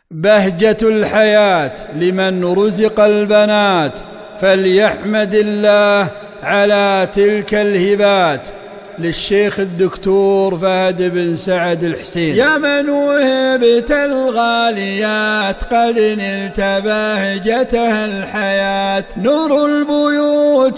بهجة الحياة لمن رزق البنات، فليحمد الله على تلك الهبات. للشيخ الدكتور فهد بن سعد الحسين. يا من وهبت الغاليات قد نلت بهجتها الحياة، نور البيوت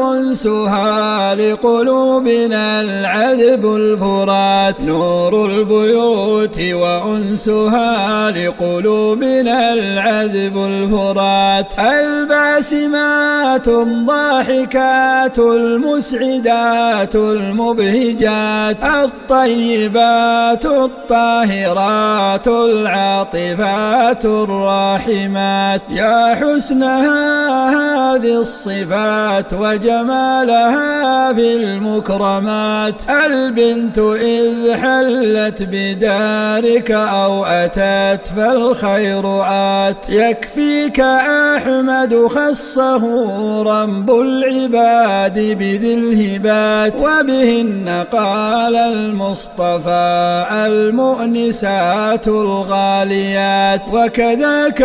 وأنسها لقلوبنا العذب الفرات، نور البيوت وأنسها لقلوبنا العذب الفرات، الباسمات الضاحكات المسعدات المبهجات، الطيبات الطاهرات العاطفات الراحمات، يا حسنها هذه الصفات وجمالها في المكرمات، البنت إذ حلت بدارك أو أتت فالخير آت، يكفيك أحمد خصه رب العباد بذي الهبات، وبهن قال المصطفى المؤنسات الغاليات، وكذاك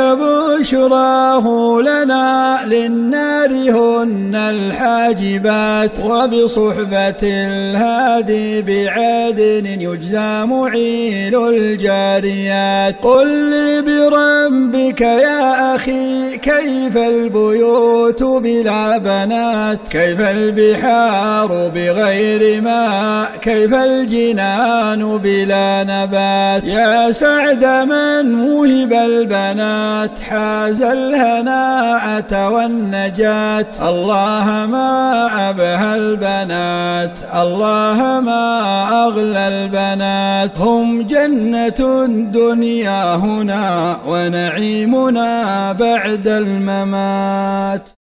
بشراه لنا للنار هن الحاجبات، وبصحبة الهادي بعدن يجزى معين الجاريات. قل لي بربك يا أخي كيف البيوت بلا بنات، كيف البحار بغير ماء، كيف الجنان بلا نبات، يا سعد من وهب البنات حاز الهناءة والنجاة، الله ما أبهى البنات، الله ما أغلى البنات، هم جنة الدنيا هنا ونعيمنا بعد الممات.